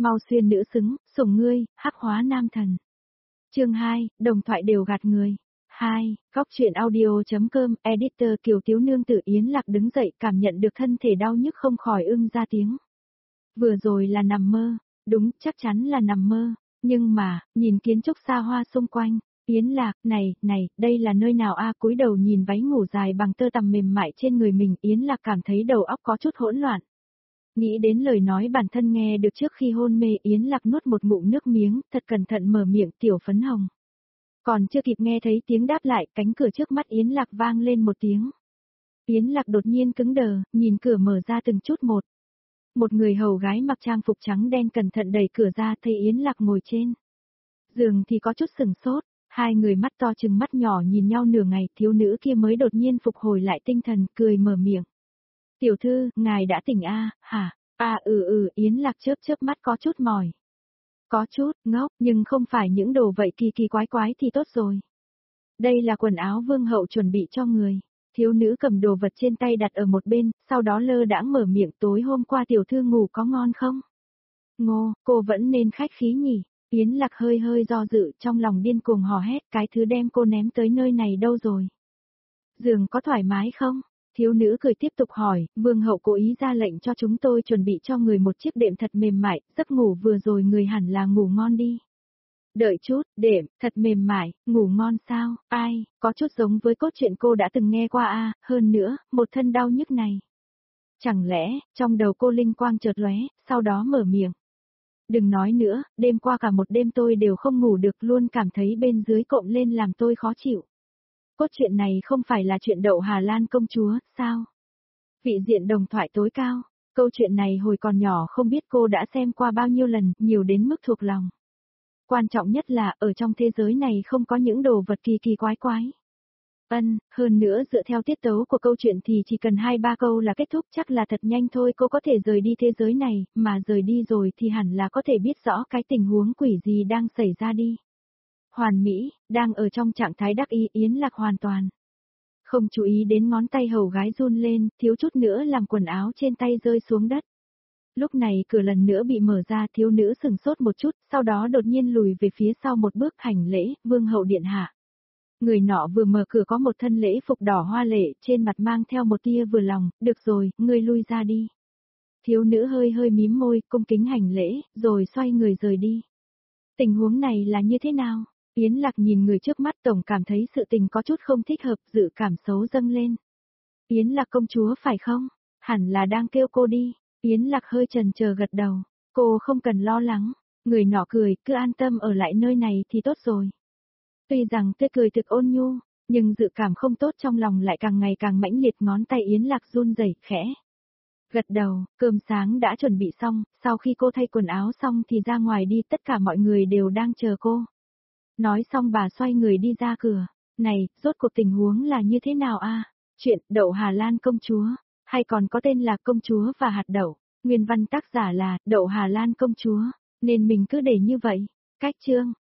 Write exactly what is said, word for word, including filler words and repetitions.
Mau xuyên nữ xứng, sủng ngươi, hắc hóa nam thần. Chương hai, đồng thoại đều gạt người. hai, góc truyện audio.com, editor Kiều Tiếu Nương Tử Yến Lạc đứng dậy cảm nhận được thân thể đau nhức không khỏi ưng ra tiếng. Vừa rồi là nằm mơ, đúng, chắc chắn là nằm mơ, nhưng mà, nhìn kiến trúc xa hoa xung quanh, Yến Lạc, này, này, đây là nơi nào a? Cúi đầu nhìn váy ngủ dài bằng tơ tằm mềm mại trên người mình, Yến Lạc cảm thấy đầu óc có chút hỗn loạn. Nghĩ đến lời nói bản thân nghe được trước khi hôn mê, Yến Lạc nuốt một ngụm nước miếng, thật cẩn thận mở miệng, tiểu phấn hồng. Còn chưa kịp nghe thấy tiếng đáp lại, cánh cửa trước mắt Yến Lạc vang lên một tiếng. Yến Lạc đột nhiên cứng đờ, nhìn cửa mở ra từng chút một. Một người hầu gái mặc trang phục trắng đen cẩn thận đẩy cửa ra, thấy Yến Lạc ngồi trên giường thì có chút sừng sốt, hai người mắt to trừng mắt nhỏ nhìn nhau nửa ngày, thiếu nữ kia mới đột nhiên phục hồi lại tinh thần, cười mở miệng. Tiểu thư, ngài đã tỉnh a? Hả? À ừ ừ, Yến Lạc chớp chớp mắt có chút mỏi. Có chút, ngốc, nhưng không phải những đồ vậy kỳ kỳ quái quái thì tốt rồi. Đây là quần áo vương hậu chuẩn bị cho người. Thiếu nữ cầm đồ vật trên tay đặt ở một bên, sau đó lơ đãng mở miệng, tối hôm qua tiểu thư ngủ có ngon không? Ngô, cô vẫn nên khách khí nhỉ. Yến Lạc hơi hơi do dự, trong lòng điên cuồng hò hét, cái thứ đem cô ném tới nơi này đâu rồi? Giường có thoải mái không? Thiếu nữ cười tiếp tục hỏi, vương hậu cố ý ra lệnh cho chúng tôi chuẩn bị cho người một chiếc đệm thật mềm mại, giấc ngủ vừa rồi người hẳn là ngủ ngon đi. Đợi chút, đệm, thật mềm mại, ngủ ngon sao? Ai, có chút giống với cốt truyện cô đã từng nghe qua a, hơn nữa, một thân đau nhức này. Chẳng lẽ, trong đầu cô linh quang chợt lóe, sau đó mở miệng. Đừng nói nữa, đêm qua cả một đêm tôi đều không ngủ được, luôn cảm thấy bên dưới cộm lên làm tôi khó chịu. Cốt truyện này không phải là chuyện Đậu Hà Lan công chúa, sao? Vị diện đồng thoại tối cao, câu chuyện này hồi còn nhỏ không biết cô đã xem qua bao nhiêu lần, nhiều đến mức thuộc lòng. Quan trọng nhất là, ở trong thế giới này không có những đồ vật kỳ kỳ quái quái. Ân, hơn nữa dựa theo tiết tấu của câu chuyện thì chỉ cần hai ba câu là kết thúc, chắc là thật nhanh thôi cô có thể rời đi thế giới này, mà rời đi rồi thì hẳn là có thể biết rõ cái tình huống quỷ gì đang xảy ra đi. Hoàn Mỹ, đang ở trong trạng thái đắc ý, Yến Lạc hoàn toàn không chú ý đến ngón tay hầu gái run lên, thiếu chút nữa làm quần áo trên tay rơi xuống đất. Lúc này cửa lần nữa bị mở ra, thiếu nữ sừng sốt một chút, sau đó đột nhiên lùi về phía sau một bước, hành lễ, vương hậu điện hạ. Người nọ vừa mở cửa có một thân lễ phục đỏ hoa lệ, trên mặt mang theo một tia vừa lòng, được rồi, ngươi lui ra đi. Thiếu nữ hơi hơi mím môi, cung kính hành lễ, rồi xoay người rời đi. Tình huống này là như thế nào? Yến Lạc nhìn người trước mắt tổng cảm thấy sự tình có chút không thích hợp, dự cảm xấu dâng lên. Yến Lạc công chúa phải không? Hẳn là đang kêu cô đi. Yến Lạc hơi chần chờ gật đầu. Cô không cần lo lắng. Người nọ cười, cứ an tâm ở lại nơi này thì tốt rồi. Tuy rằng tươi cười thực ôn nhu, nhưng dự cảm không tốt trong lòng lại càng ngày càng mãnh liệt, ngón tay Yến Lạc run rẩy khẽ. Gật đầu, cơm sáng đã chuẩn bị xong, sau khi cô thay quần áo xong thì ra ngoài đi, tất cả mọi người đều đang chờ cô. Nói xong bà xoay người đi ra cửa. Này, rốt cuộc tình huống là như thế nào a? Chuyện Đậu Hà Lan công chúa, hay còn có tên là Công chúa và hạt đậu. Nguyên văn tác giả là Đậu Hà Lan công chúa, nên mình cứ để như vậy. Cách chương